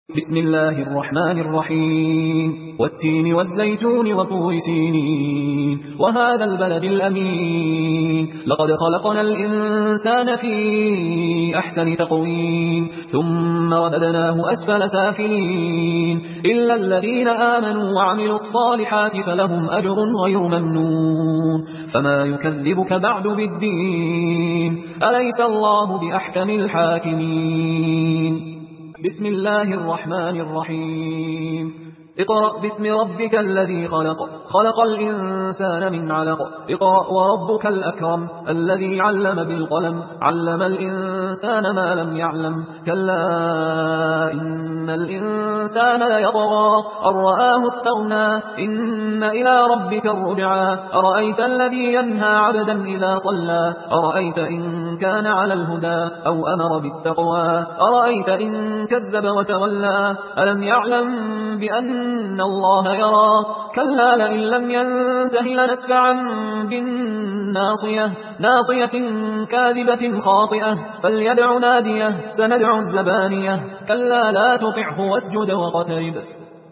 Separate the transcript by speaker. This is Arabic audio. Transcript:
Speaker 1: بسم الله الرحمن الرحيم والتين والزيتون وطور سينين وهذا البلد الأمين لقد خلقنا الإنسان في أحسن تقويم ثم رددناه أسفل سافلين إلا الذين آمنوا وعملوا الصالحات فلهم أجر غير ممنون فما يكذبك بعد بالدين أليس الله بأحكم الحاكمين بسم الله الرحمن الرحيم اقرأ باسم ربك الذي خلق الإنسان من علق اقرأ وربك الأكرم الذي علم بالقلم علم الإنسان ما لم يعلم كلا إن الإنسان ليطغى أن رآه استغنى إن إلى ربك الرجعى أرأيت الذي ينهى عبدا إذا صلى أرأيت إن كان على الهدى أو أمر بالتقوى أرأيت إن كذب وتولى ألم يعلم بأن الله يرى كلا لئن لم ينته لنسفعا بالناصية ناصية كاذبة خاطئة فليدع ناديه سندع الزبانية كلا لا تطعه واسجد واقترب